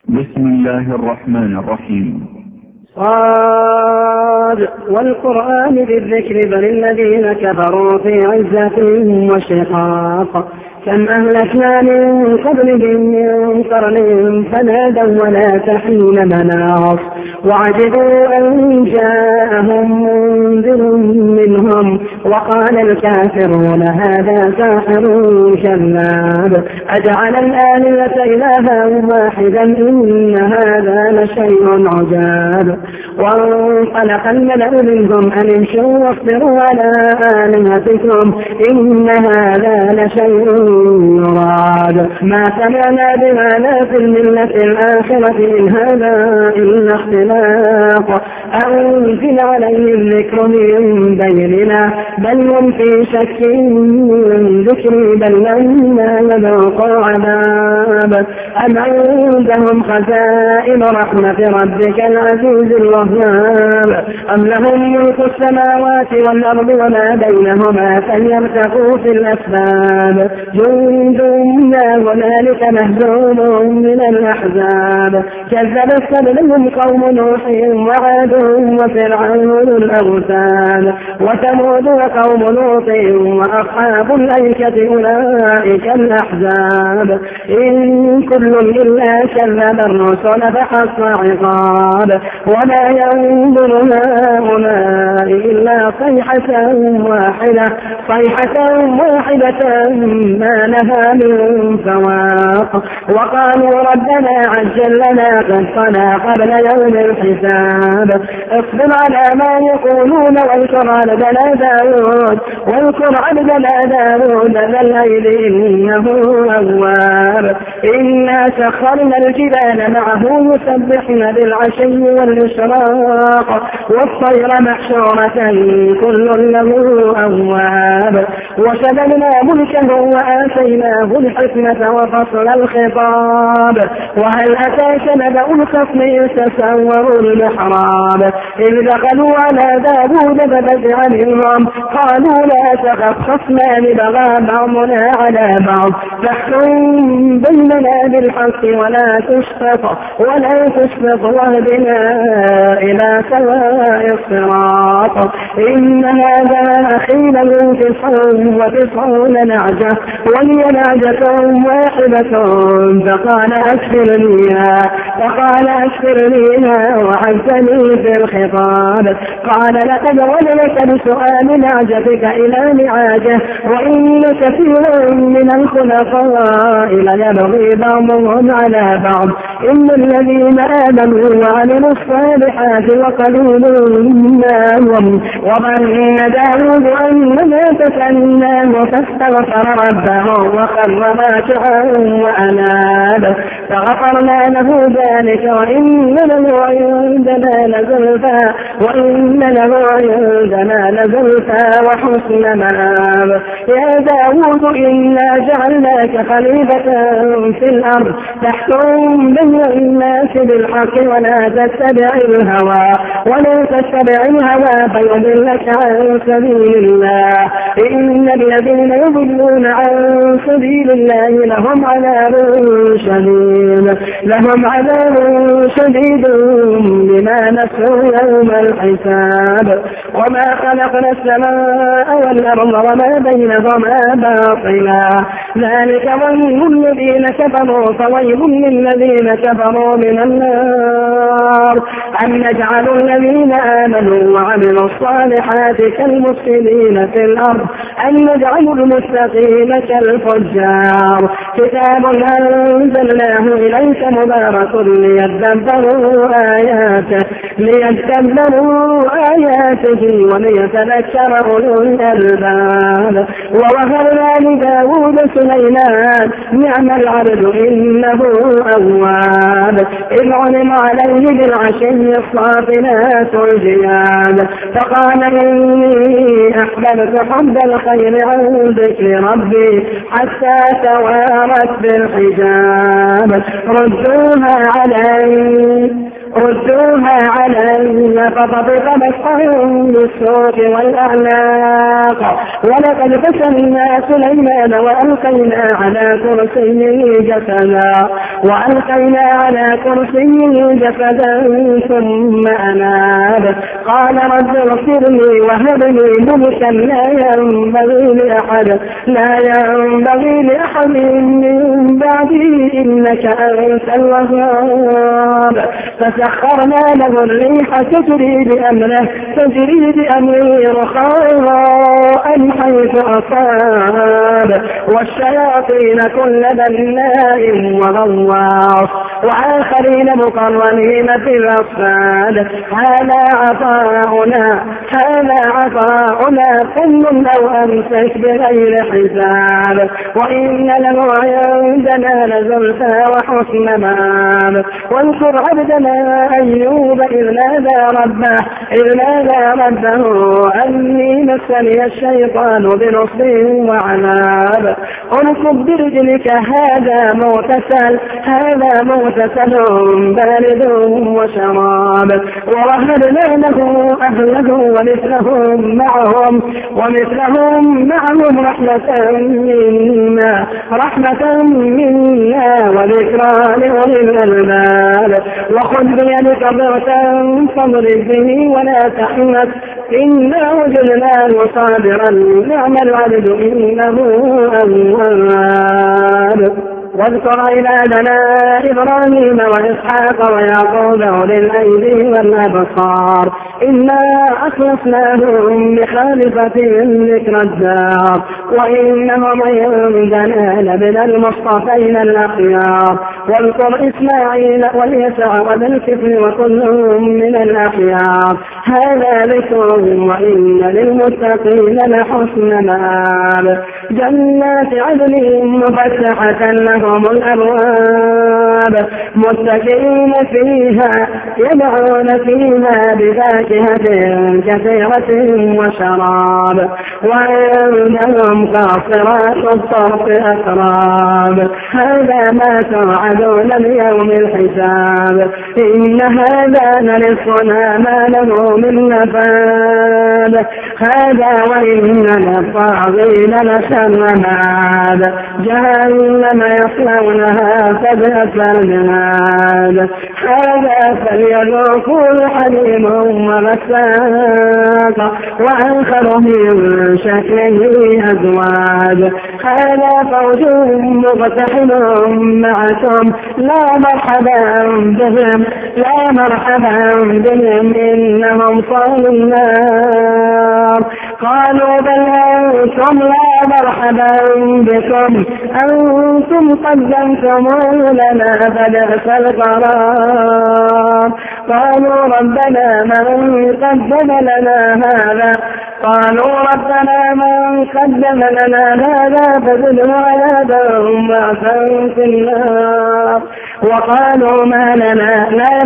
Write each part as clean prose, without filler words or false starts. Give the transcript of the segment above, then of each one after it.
بسم الله الرحمن الرحيم. صاد والقرآن بالذكر بل الذين كفروا في عزة وشقاق. كم أهلكنا من قبلهم من قرن فنادوا ولا تحين مناص وعجبوا أن جاءهم منذر منهم وقال الكافرون هذا ساحر كذاب أجعل الآلهة إلها واحدا إن هذا لشيء عجاب. وانطلق الملأ منهم أن امشوا واصبروا على آلهتكم إن هذا لشيء يراد ما سمعنا بهذا في الملة الآخرة إن هذا إلا اختلاق أنزل عليهم ذكر من بيننا بل هم في شك من ذكري بل لما يذوقوا عذاب أم عندهم خزائن رحمة ربك العزيز الوهاب أم لهم ملك السماوات والأرض وما بينهما فليرتقوا في الأسباب جند لا هنالك مهزوم من الأحزاب كذبت قبلهم قوم نوح وعاد وفرعون الأوثان وثمود وقوم لوط وأصحاب الأيكة أولئك الأحزاب إن كل إلا كذب الرسل فحق عقاب ولا ينظر هؤلاء إلا صيحة واحدة ما لها من فواق وقالوا ربنا عجل لنا قسطنا قبل يوم الحساب اصبر على ما يقولون واذكر عبدنا داود ذا الليل إنه أواب إنا سخرنا الجبال معه يسبحن بالعشي والإشراق والطير محشورة كل له أواب وشددنا ملكه وآتيناه الحكمة وفصل الخطاب وهل أتاك نبأ الخصم إذ تسوروا المحراب إذ دخلوا على داود ففزع منهم قالوا لا تخف خصمان بغى بعضنا على بعض فاحكم بيننا بالحق ولا تشفق واهدنا إلى سواء الصراط إن هذا أخي له 99 نعجة ولي نعجة واحدة فقال أكثرنيها وعزني في الخطاب قال لقد ولدت بسؤال نعجتك إلى نعاجه وإن كثيرا من الخلفاء ليبغي بعضهم على بعض إن الذين آمنوا وعملوا الصالحات وقليل منهم وظن داود أنما فتناه فاستغفر ربه وخر راكعا وأناب فغفرنا له ذلك وإن له عندنا لزلفى وحسن مآب يا داود إنا جعلناك خليفة في الأرض تحكم بين الناس بالحق ولا تتبع الهوى فيضلك عن سبيل الله إن الذين يضلون عن سبيل الله لهم عذاب شديد بما نسوا يوم الحساب وما خلقنا السماء والأرض وما بينهما باطلا ذلك ظن الذين كفروا فويل للذين كفروا من النار أم نجعل الذين آمنوا وعملوا الصالحات كالمفسدين في الأرض أم نجعل المتقين كالفجار كتاب أنزلناه إليك مبارك ليدبروا آياته وليتذكر أولو الألباب ووهبنا لداود سليمان نعم العبد إنه أواب إذ علم عليه بالعشي الصافنات الجياد فقال إني أحببت حب الخير عن ذكر ربي حتى توارت بالحجاب ردوها ردوها علي فطبق مسحا بالسوق والأعناق ولقد فتنا سليمان وألقينا على كرسيه جسدا ثم أناب قال رب اغفر لي وهب لي ملكا لا ينبغي لأحد من بعدي إنك أنت الوهاب فسخرنا له الريح تجري بأمره رخاء حيث أصاب والشياطين كل بناء وغواص وآخرين مقرنين في الأصفاد هذا عطاؤنا كل لو أمسك بغير حساب وإن له عندنا لزلفى وحسن مآب واذكر عبدنا أيوب إذ نادى ربه أني مسني الشيطان بنصب وعذاب اركض برجلك هذا مغتسل بارد وشراب ورهبنا له أهله ومثلهم معهم رحمة منا وذكرى لأولي الألباب وخذ بيدك ضغطا فاضرب به ولا تحنث إنا وجدناه صابرا نعم العبد إنه أواب واذكر عبادنا إبراهيم وإسحاق ويعقوب أولي الأيدي والأبصار إنا أخلصناهم بخالصة ذكر الدار وإنهم عندنا لمن المصطفين الأخيار واذكر إسماعيل واليسع وذا الكفل وكلهم من الأخيار هذا ذكر وإن للمتقين لحسن مآب جنات عدن مفتحة لهم الأبواب متكئين فيها يدعون فيها بفاكهة كثيرة وشراب وعندهم قاصرات الطرف أتراب هذا ما توعدون ليوم الحساب إن هذا لرزقنا ما له من نفاد هذا وإن للطاغين لشر مآب جهنم يصلونها فبئس المهاد هذا فليذوقوا حميم وغساق وآخر من شكله أزواج هذا فوج مقتحم معكم لا مرحبا بهم إنهم صالوا النار قالوا بل أنتم لا مرحبا بكم أنتم قدمتموه لنا فبئس القرار قالوا ربنا من قدم لنا هذا فزده عذابا ضعفا في النار وقالوا ما لنا لا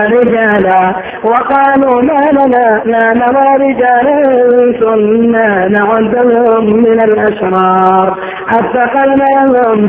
نرى رجالا كنا نعدهم من الأشرار أتخذناهم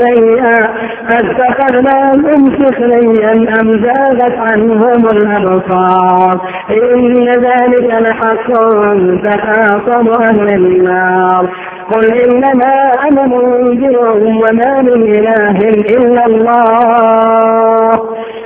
سخريا أم زاغت عنهم الأبصار إن ذلك لحق تخاصم أهل النار قل إنما أنا منذر وما من إله إلا الله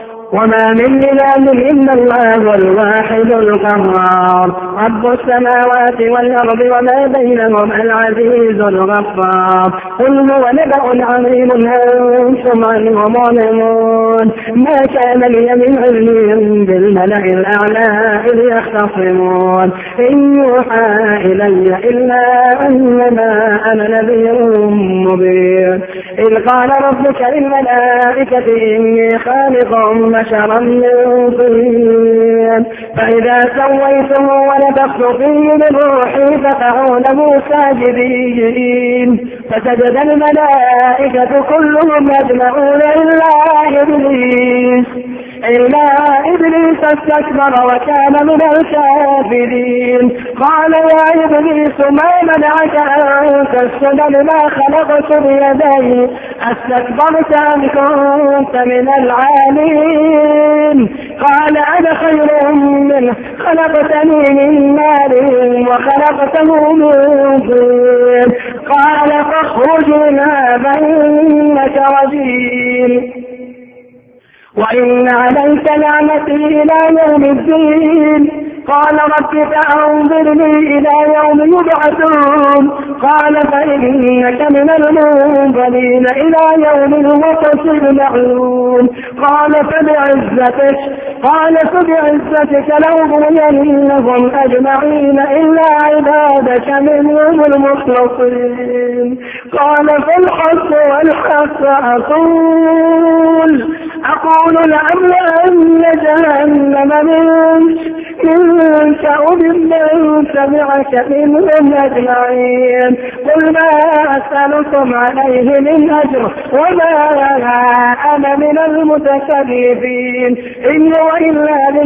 الواحد القهار رب السماوات والأرض وما بينهما العزيز الغفار قل هو نبأ عظيم أنتم عنه معرضون ما كان لي من علم بالملأ الأعلى إذ يختصمون إن يوحى إلي إلا أنما أنا نذير مبين إذ قال ربك للملائكة إني خالق بشرا من طين فإذا سويته ونفخت فيه من روحي فقعوا له ساجدين فسجد الملائكة كلهم أجمعون إلا إبليس استكبر وكان من الكافرين قال يا إبليس ما منعك أن تسجد لما خلقت بيدي أستكبرت أم كنت من العالين قال قال أنا خير منه خلقتني من نار وخلقته من طين قال فاخرج منها فإنك رجيم وإن عليك لعنتي إلى يوم الدين قال رب فأنظرني إلى يوم يبعثون قال فإنك من المنظرين إلى يوم الوقت المعلوم قال فبعزتك لأغوينهم أجمعين إلا عبادك منهم المخلصين قال فالحق والحق أقول لأملأن جهنم منك وممن تبعك منهم أجمعين قل ما أسألكم عليه من أجر وما أنا من المتكلفين إن هو إلا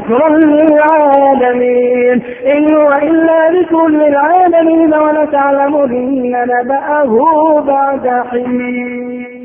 ذكر للعالمين ولتعلمن نبأه بعد حين.